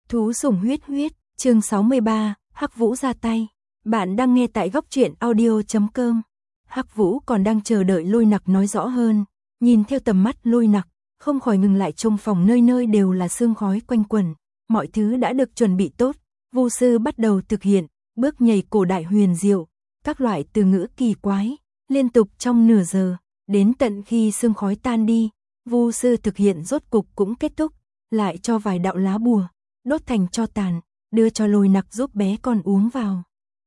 Thú sủng huyết huyết, chương 63, Hắc Vũ ra tay. Bạn đang nghe tại góc truyện audio.com. Hắc Vũ còn đang chờ đợi Lôi Nặc nói rõ hơn, nhìn theo tầm mắt Lôi Nặc, không khỏi ngừng lại trong phòng nơi nơi đều là sương khói quanh quẩn, mọi thứ đã được chuẩn bị tốt, Vu sư bắt đầu thực hiện, bước nhảy cổ đại huyền diệu, các loại từ ngữ kỳ quái, liên tục trong nửa giờ, đến tận khi sương khói tan đi, Vu sư thực hiện rốt cục cũng kết thúc, lại cho vài đạo lá bùa, đốt thành tro tàn, đưa cho Lôi Nặc giúp bé con uống vào.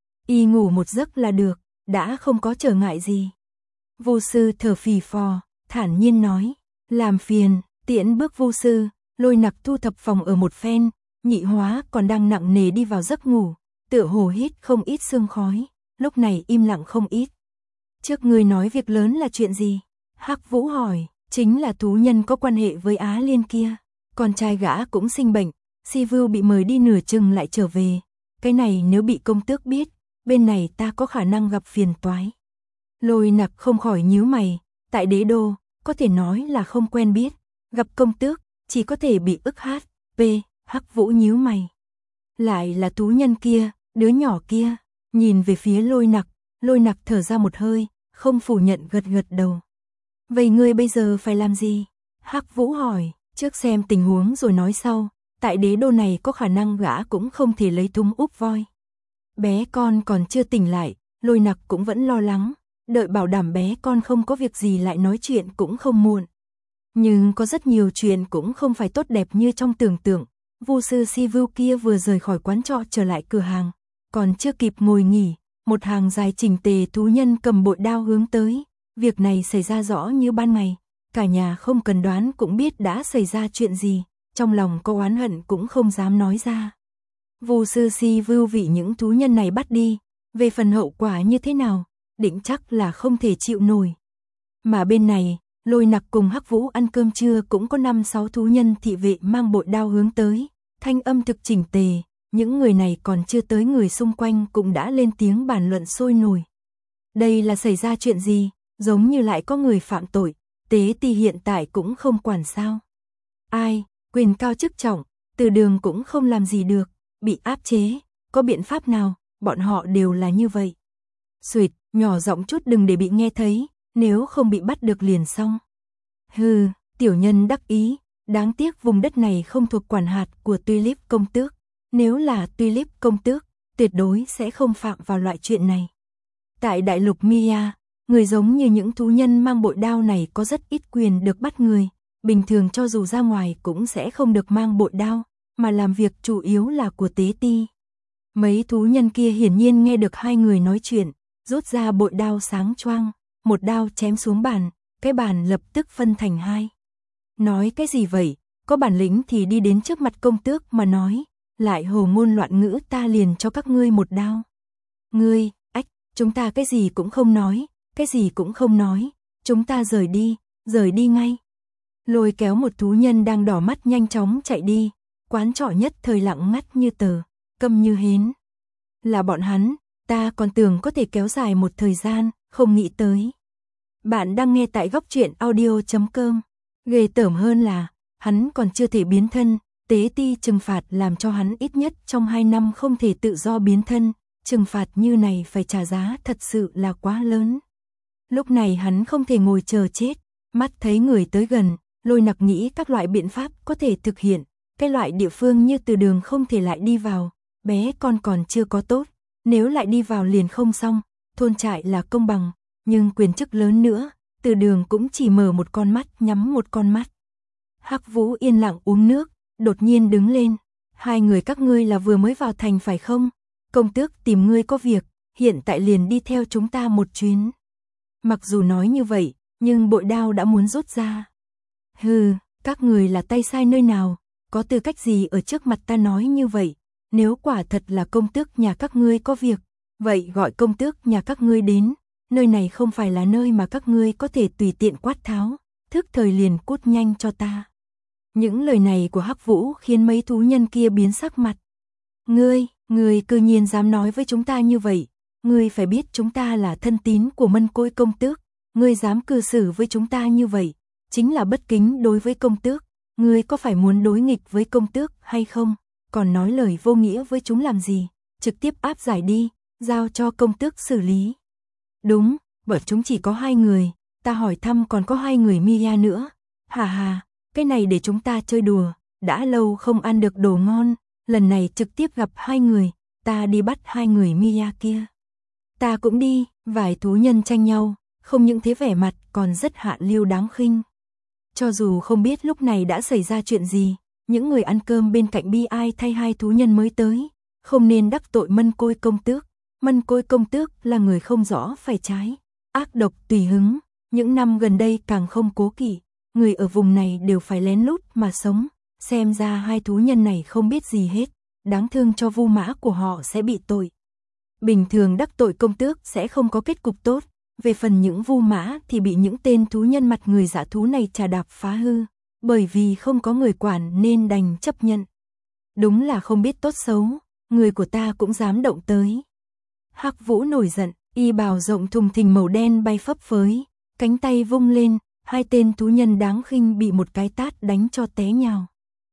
Y ngủ một giấc là được, đã không có trở ngại gì. Vu sư thở phì phò, thản nhiên nói, làm phiền, tiễn bước Vu sư, Lôi Nặc thu thập phòng ở một phen, Nhị Hóa còn đang nặng nề đi vào giấc ngủ, tựa hồ hít không ít sương khói, lúc này im lặng không ít. Trước ngươi nói việc lớn là chuyện gì? Hắc Vũ hỏi, chính là thú nhân có quan hệ với Á Liên kia, con trai gã cũng sinh bệnh, Si Vưu bị mời đi nửa chừng lại trở về, cái này nếu bị công tước biết, bên này ta có khả năng gặp phiền toái. Lôi Nặc không khỏi nhíu mày, tại đế đô, có thể nói là không quen biết, gặp công tước, chỉ có thể bị ức hát, Hắc Vũ nhíu mày. Lại là thú nhân kia, đứa nhỏ kia, nhìn về phía Lôi Nặc thở ra một hơi, không phủ nhận gật gật đầu. Vậy ngươi bây giờ phải làm gì? Hắc Vũ hỏi, trước xem tình huống rồi nói sau, tại đế đô này có khả năng gã cũng không thể lấy thúng úp voi. Bé con còn chưa tỉnh lại, Lôi Nặc cũng vẫn lo lắng, đợi bảo đảm bé con không có việc gì lại nói chuyện cũng không muộn. Nhưng có rất nhiều chuyện cũng không phải tốt đẹp như trong tưởng tượng. Vu sư Si Vưu kia vừa rời khỏi quán trọ trở lại cửa hàng, còn chưa kịp ngồi nghỉ, một hàng dài chỉnh tề thú nhân cầm bội đao hướng tới. Việc này xảy ra rõ như ban ngày, cả nhà không cần đoán cũng biết đã xảy ra chuyện gì, trong lòng có oán hận cũng không dám nói ra. Vu sư Si Vưu vì những thú nhân này bắt đi, về phần hậu quả như thế nào, định chắc là không thể chịu nổi. Mà bên này, Lôi Nặc cùng Hắc Vũ ăn cơm trưa cũng có 5-6 thú nhân thị vệ mang bội đao hướng tới, thanh âm thực chỉnh tề, những người này còn chưa tới người xung quanh cũng đã lên tiếng bàn luận sôi nổi. Đây là xảy ra chuyện gì, giống như lại có người phạm tội, Tế Ti hiện tại cũng không quản sao. Ai, quyền cao chức trọng, Từ Đường cũng không làm gì được, bị áp chế, có biện pháp nào, bọn họ đều là như vậy. Xuỵt, nhỏ giọng chút đừng để bị nghe thấy, nếu không bị bắt được liền xong. Hừ, tiểu nhân đắc ý, đáng tiếc vùng đất này không thuộc quản hạt của Tulip công tước, nếu là Tulip công tước, tuyệt đối sẽ không phạm vào loại chuyện này. Tại đại lục Mia, người giống như những thú nhân mang bội đao này có rất ít quyền được bắt người, bình thường cho dù ra ngoài cũng sẽ không được mang bội đao, mà làm việc chủ yếu là của Tế Ti. Mấy thú nhân kia hiển nhiên nghe được hai người nói chuyện, rút ra bội đao sáng choang, một đao chém xuống bàn, cái bàn lập tức phân thành hai. Nói cái gì vậy, có bản lĩnh thì đi đến trước mặt công tước mà nói, lại hồ ngôn loạn ngữ ta liền cho các ngươi một đao. Ngươi, chúng ta cái gì cũng không nói, chúng ta rời đi ngay. Lôi kéo một thú nhân đang đỏ mắt nhanh chóng chạy đi, quán trọ nhất thời lặng ngắt như tờ, câm như hến. Là bọn hắn, ta còn tưởng có thể kéo dài một thời gian, không nghĩ tới. Bạn đang nghe tại góc truyện audio.com. Ghê tởm hơn là, hắn còn chưa thể biến thân, Tế Ti trừng phạt làm cho hắn ít nhất trong 2 năm không thể tự do biến thân, trừng phạt như này phải trả giá thật sự là quá lớn. Lúc này hắn không thể ngồi chờ chết, mắt thấy người tới gần, Lôi Nặc nghĩ các loại biện pháp có thể thực hiện, cái loại địa phương như Từ Đường không thể lại đi vào, bé con còn chưa có tốt, nếu lại đi vào liền không xong, thôn trại là công bằng, nhưng quyền chức lớn nữa, Từ Đường cũng chỉ mở một con mắt nhắm một con mắt. Hắc Vũ yên lặng uống nước, đột nhiên đứng lên, hai người các ngươi là vừa mới vào thành phải không? Công tước tìm ngươi có việc, hiện tại liền đi theo chúng ta một chuyến. Mặc dù nói như vậy, nhưng bội đao đã muốn rút ra. Hừ, các người là tay sai nơi nào, có tư cách gì ở trước mặt ta nói như vậy, nếu quả thật là công tước nhà các ngươi có việc, vậy gọi công tước nhà các ngươi đến, nơi này không phải là nơi mà các ngươi có thể tùy tiện quát tháo, thức thời liền cút nhanh cho ta. Những lời này của Hắc Vũ khiến mấy thú nhân kia biến sắc mặt. Ngươi cư nhiên dám nói với chúng ta như vậy, ngươi phải biết chúng ta là thân tín của Mân Côi công tước, ngươi dám cư xử với chúng ta như vậy, chính là bất kính đối với công tước, ngươi có phải muốn đối nghịch với công tước hay không? còn nói lời vô nghĩa với chúng làm gì, trực tiếp áp giải đi, giao cho công tước xử lý. Đúng, bọn chúng chỉ có 2 người, ta hỏi thăm còn có 2 người Mia nữa. Hà hà, cái này để chúng ta chơi đùa, đã lâu không ăn được đồ ngon, lần này trực tiếp gặp 2 người, ta đi bắt 2 người Mia kia. Ta cũng đi, vài thú nhân tranh nhau, không những thế vẻ mặt còn rất hạ lưu đáng khinh. Cho dù không biết lúc này đã xảy ra chuyện gì, những người ăn cơm bên cạnh bi ai thay 2 thú nhân mới tới, không nên đắc tội Mân Côi công tước. Mân Côi công tước là người không rõ phải trái, ác độc tùy hứng, những năm gần đây càng không cố kỵ, người ở vùng này đều phải lén lút mà sống, xem ra 2 thú nhân này không biết gì hết, đáng thương cho vu mã của họ sẽ bị tội. Bình thường đắc tội công tước sẽ không có kết cục tốt, về phần những vu mã thì bị những tên thú nhân mặt người dã thú này trà đạp phá hư, bởi vì không có người quản nên đành chấp nhận. Đúng là không biết tốt xấu, người của ta cũng dám động tới. Hắc Vũ nổi giận, y bào rộng thùng thình màu đen bay phấp phới, cánh tay vung lên, 2 tên thú nhân đáng khinh bị một cái tát đánh cho té nhào.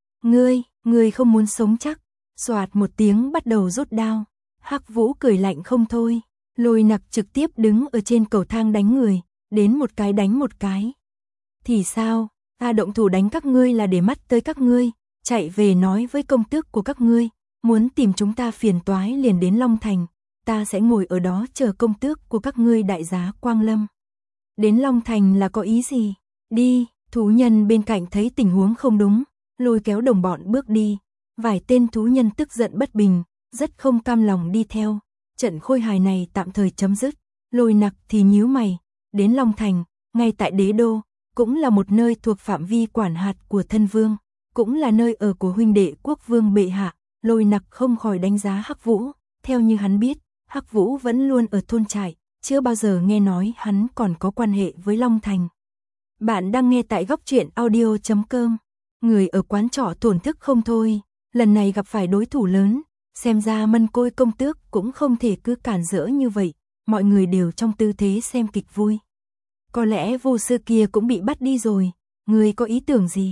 Ngươi không muốn sống chắc, xoạt một tiếng bắt đầu rút đao. Hắc Vũ cười lạnh không thôi, Lôi Nặc trực tiếp đứng ở trên cầu thang đánh người, đến một cái đánh một cái. Thì sao, ta động thủ đánh các ngươi là để mắt tới các ngươi, chạy về nói với công tước của các ngươi, muốn tìm chúng ta phiền toái liền đến Long Thành, ta sẽ ngồi ở đó chờ công tước của các ngươi đại giá quang lâm. Đến Long Thành là có ý gì? Đi, thú nhân bên cạnh thấy tình huống không đúng, lôi kéo đồng bọn bước đi, vài tên thú nhân tức giận bất bình, rất không cam lòng đi theo, trận khôi hài này tạm thời chấm dứt. Lôi Nặc thì nhíu mày, đến Long Thành, ngay tại đế đô, cũng là một nơi thuộc phạm vi quản hạt của thân vương, cũng là nơi ở của huynh đệ quốc vương bệ hạ. Lôi Nặc không khỏi đánh giá Hắc Vũ, theo như hắn biết, Hắc Vũ vẫn luôn ở thôn trại, chưa bao giờ nghe nói hắn còn có quan hệ với Long Thành. Bạn đang nghe tại góc truyện audio.com. Người ở quán trọ thổn thức không thôi, lần này gặp phải đối thủ lớn, xem ra Mân Côi công tước cũng không thể cứ cản rỡ như vậy, mọi người đều trong tư thế xem kịch vui. Có lẽ vô sư kia cũng bị bắt đi rồi, người có ý tưởng gì?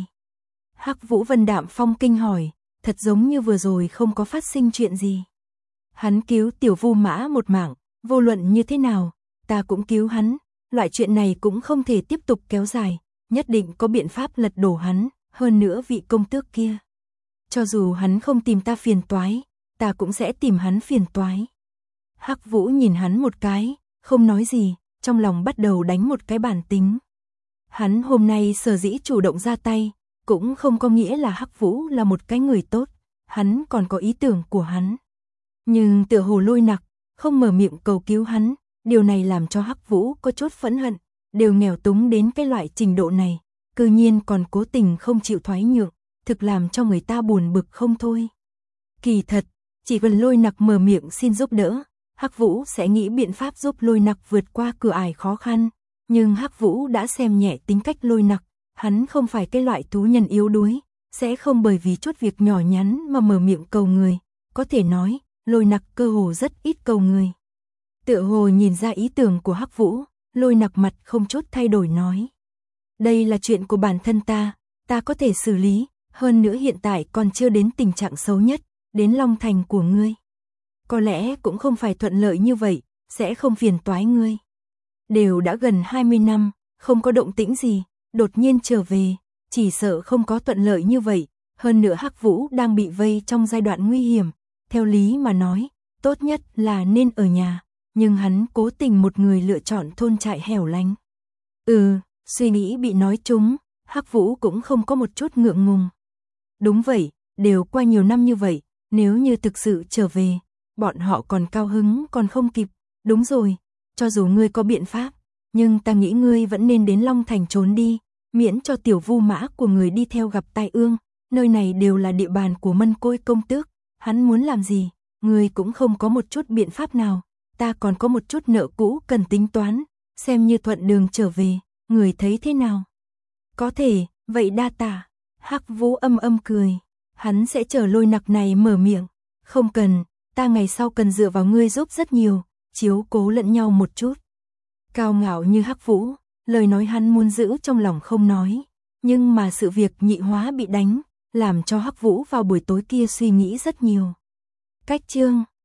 Hắc Vũ Vân đạm phong kinh hỏi, thật giống như vừa rồi không có phát sinh chuyện gì. Hắn cứu tiểu vu mã một mạng, vô luận như thế nào, ta cũng cứu hắn, loại chuyện này cũng không thể tiếp tục kéo dài, nhất định có biện pháp lật đổ hắn, hơn nữa vị công tước kia. Cho dù hắn không tìm ta phiền toái, ta cũng sẽ tìm hắn phiền toái. Hắc Vũ nhìn hắn một cái, không nói gì, trong lòng bắt đầu đánh một cái bản tính. Hắn hôm nay sở dĩ chủ động ra tay, cũng không có nghĩa là Hắc Vũ là một cái người tốt, hắn còn có ý tưởng của hắn. Nhưng tựa hồ Lôi Nặc không mở miệng cầu cứu hắn, điều này làm cho Hắc Vũ có chút phẫn hận, đều nghèo túng đến cái loại trình độ này, cư nhiên còn cố tình không chịu thoái nhượng, thực làm cho người ta buồn bực không thôi. Kỳ thật, chỉ cần Lôi Nặc mở miệng xin giúp đỡ, Hắc Vũ sẽ nghĩ biện pháp giúp Lôi Nặc vượt qua cửa ải khó khăn, nhưng Hắc Vũ đã xem nhẹ tính cách Lôi Nặc, hắn không phải cái loại thú nhân yếu đuối, sẽ không bởi vì chút việc nhỏ nhắn mà mở miệng cầu người, có thể nói, Lôi Nặc cơ hồ rất ít cầu người. Tựa hồ nhìn ra ý tưởng của Hắc Vũ, Lôi Nặc mặt không chút thay đổi nói. Đây là chuyện của bản thân ta có thể xử lý, hơn nữa hiện tại còn chưa đến tình trạng xấu nhất, đến Long Thành của ngươi. Có lẽ cũng không phải thuận lợi như vậy, sẽ không phiền toái ngươi. Đều đã gần 20 năm, không có động tĩnh gì, đột nhiên trở về, chỉ sợ không có thuận lợi như vậy, hơn nữa Hắc Vũ đang bị vây trong giai đoạn nguy hiểm, theo lý mà nói, tốt nhất là nên ở nhà, nhưng hắn cố tình một người lựa chọn thôn trại hẻo lánh. Suy nghĩ bị nói trúng, Hắc Vũ cũng không có một chút ngượng ngùng. Đúng vậy, đều qua nhiều năm như vậy, nếu như thực sự trở về, bọn họ còn cao hứng còn không kịp. Đúng rồi, cho dù ngươi có biện pháp, nhưng ta nghĩ ngươi vẫn nên đến Long Thành trốn đi, miễn cho tiểu vu mã của người đi theo gặp tai ương, nơi này đều là địa bàn của Mân Côi công tước, hắn muốn làm gì, ngươi cũng không có một chút biện pháp nào, ta còn có một chút nợ cũ cần tính toán, xem như thuận đường trở về, người thấy thế nào? Có thể, vậy đa tạ. Hắc Vũ âm âm cười, hắn sẽ chờ Lôi Nặc này mở miệng, không cần, ta ngày sau cần dựa vào ngươi giúp rất nhiều, chiếu cố lẫn nhau một chút. Cao ngạo như Hắc Vũ, lời nói hắn muốn giữ trong lòng không nói, nhưng mà sự việc Nhị Hóa bị đánh, làm cho Hắc Vũ vào buổi tối kia suy nghĩ rất nhiều. Cách chương